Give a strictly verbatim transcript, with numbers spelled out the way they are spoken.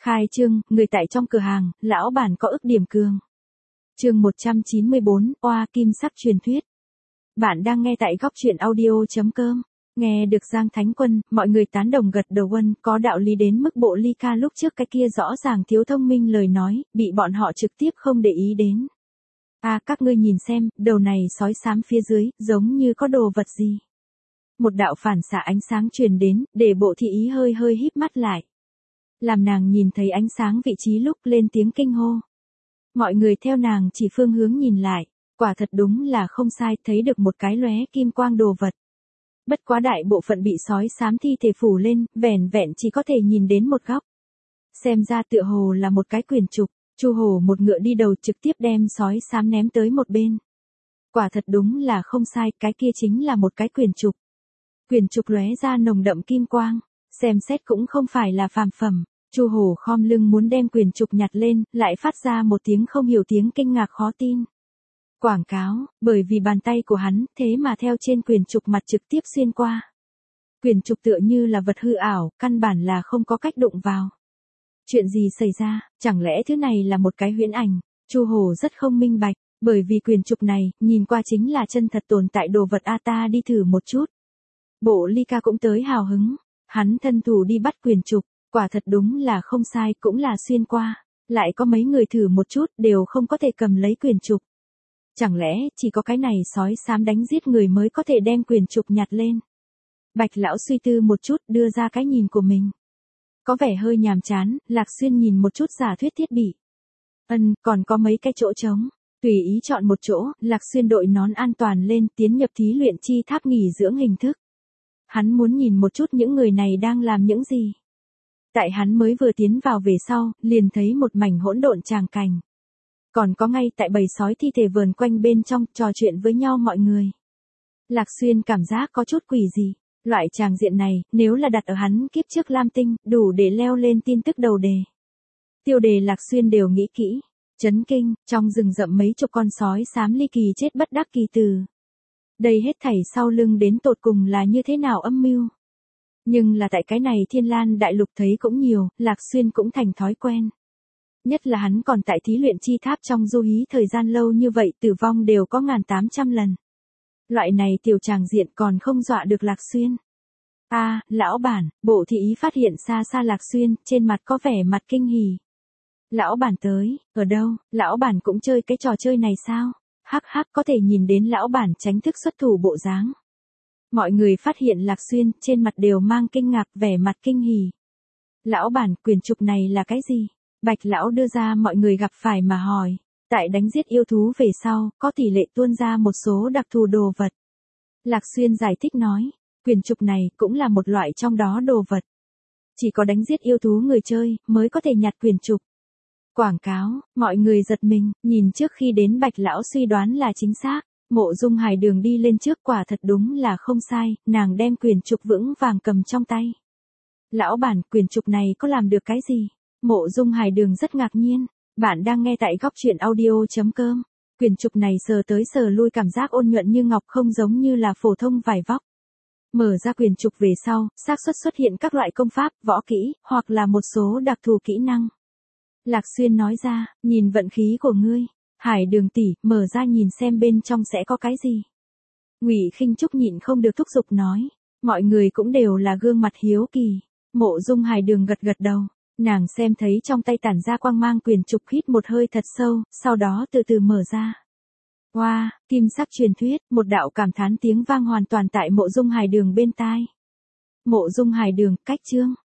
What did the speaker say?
Khai trương, người tại trong cửa hàng, lão bản có ức điểm cường. Chương một trăm chín mươi bốn, oa kim sắc truyền thuyết. Bạn đang nghe tại góc truyện audio.com. Nghe được Giang Thánh Quân, mọi người tán đồng gật đầu quân, có đạo lý đến mức bộ ly ca lúc trước cái kia rõ ràng thiếu thông minh lời nói, bị bọn họ trực tiếp không để ý đến. À các ngươi nhìn xem, đầu này sói xám phía dưới, giống như có đồ vật gì. Một đạo phản xạ ánh sáng truyền đến, để bộ thị ý hơi hơi híp mắt lại. Làm nàng nhìn thấy ánh sáng vị trí lúc lên tiếng kinh hô. Mọi người theo nàng chỉ phương hướng nhìn lại, quả thật đúng là không sai, thấy được một cái lóe kim quang đồ vật. Bất quá đại bộ phận bị sói xám thi thể phủ lên, vẻn vẹn chỉ có thể nhìn đến một góc. Xem ra tựa hồ là một cái quyển trục, Chu Hổ một ngựa đi đầu trực tiếp đem sói xám ném tới một bên. Quả thật đúng là không sai, cái kia chính là một cái quyển trục. Quyển trục lóe ra nồng đậm kim quang, xem xét cũng không phải là phàm phẩm. Chu Hổ khom lưng muốn đem quyển trục nhặt lên, lại phát ra một tiếng không hiểu tiếng kinh ngạc khó tin. Quảng cáo, bởi vì bàn tay của hắn, thế mà theo trên quyển trục mặt trực tiếp xuyên qua. Quyển trục tựa như là vật hư ảo, căn bản là không có cách đụng vào. Chuyện gì xảy ra, chẳng lẽ thứ này là một cái huyễn ảnh? Chu Hổ rất không minh bạch, bởi vì quyển trục này, nhìn qua chính là chân thật tồn tại đồ vật a ta đi thử một chút. Bộ ly ca cũng tới hào hứng, hắn thân thủ đi bắt quyển trục. Quả thật đúng là không sai, cũng là xuyên qua, lại có mấy người thử một chút đều không có thể cầm lấy quyển trục. Chẳng lẽ chỉ có cái này sói xám đánh giết người mới có thể đem quyển trục nhặt lên? Bạch lão suy tư một chút đưa ra cái nhìn của mình. Có vẻ hơi nhàm chán, Lạc Xuyên nhìn một chút giả thuyết thiết bị. Ân, còn có mấy cái chỗ trống, tùy ý chọn một chỗ, Lạc Xuyên đội nón an toàn lên tiến nhập thí luyện chi tháp nghỉ dưỡng hình thức. Hắn muốn nhìn một chút những người này đang làm những gì. Tại hắn mới vừa tiến vào về sau, liền thấy một mảnh hỗn độn tràng cảnh. Còn có ngay tại bầy sói thi thể vờn quanh bên trong, trò chuyện với nhau mọi người. Lạc Xuyên cảm giác có chút quỷ gì. Loại tràng diện này, nếu là đặt ở hắn kiếp trước Lam Tinh, đủ để leo lên tin tức đầu đề. Tiêu đề Lạc Xuyên đều nghĩ kỹ. Chấn kinh, trong rừng rậm mấy chục con sói xám ly kỳ chết bất đắc kỳ từ. Đây hết thảy sau lưng đến tột cùng là như thế nào âm mưu. Nhưng là tại cái này Thiên Lan đại lục thấy cũng nhiều, Lạc Xuyên cũng thành thói quen. Nhất là hắn còn tại thí luyện chi tháp trong du hí thời gian lâu như vậy, tử vong đều có ngàn tám trăm lần. Loại này tiểu tràng diện còn không dọa được Lạc Xuyên. A, à, lão bản, bộ thị ý phát hiện xa xa Lạc Xuyên, trên mặt có vẻ mặt kinh hỉ. Lão bản tới, ở đâu, lão bản cũng chơi cái trò chơi này sao? Hắc hắc, có thể nhìn đến lão bản tránh thức xuất thủ bộ dáng. Mọi người phát hiện Lạc Xuyên, trên mặt đều mang kinh ngạc, vẻ mặt kinh hỉ. Lão bản, quyển trục này là cái gì? Bạch lão đưa ra mọi người gặp phải mà hỏi. Tại đánh giết yêu thú về sau, có tỷ lệ tuôn ra một số đặc thù đồ vật. Lạc Xuyên giải thích nói, quyển trục này cũng là một loại trong đó đồ vật. Chỉ có đánh giết yêu thú người chơi, mới có thể nhặt quyển trục. Quảng cáo, mọi người giật mình, nhìn trước khi đến Bạch lão suy đoán là chính xác. Mộ Dung Hải Đường đi lên trước, quả thật đúng là không sai, nàng đem quyển trục vững vàng cầm trong tay. Lão bản, quyển trục này có làm được cái gì? Mộ Dung Hải Đường rất ngạc nhiên. Bạn đang nghe tại góc truyện audio.com. Quyển trục này sờ tới sờ lui cảm giác ôn nhuận như ngọc, không giống như là phổ thông vải vóc. Mở ra quyển trục về sau, xác suất xuất hiện các loại công pháp, võ kỹ, hoặc là một số đặc thù kỹ năng. Lạc Xuyên nói ra, nhìn vận khí của ngươi. Hải Đường tỷ, mở ra nhìn xem bên trong sẽ có cái gì. Ngụy Khinh Trúc nhịn không được thúc giục nói. Mọi người cũng đều là gương mặt hiếu kỳ. Mộ Dung Hải Đường gật gật đầu. Nàng xem thấy trong tay tản ra quang mang quyển trục, hít một hơi thật sâu, sau đó từ từ mở ra. Wow, kim sắc truyền thuyết, một đạo cảm thán tiếng vang hoàn toàn tại Mộ Dung Hải Đường bên tai. Mộ Dung Hải Đường, cách chương.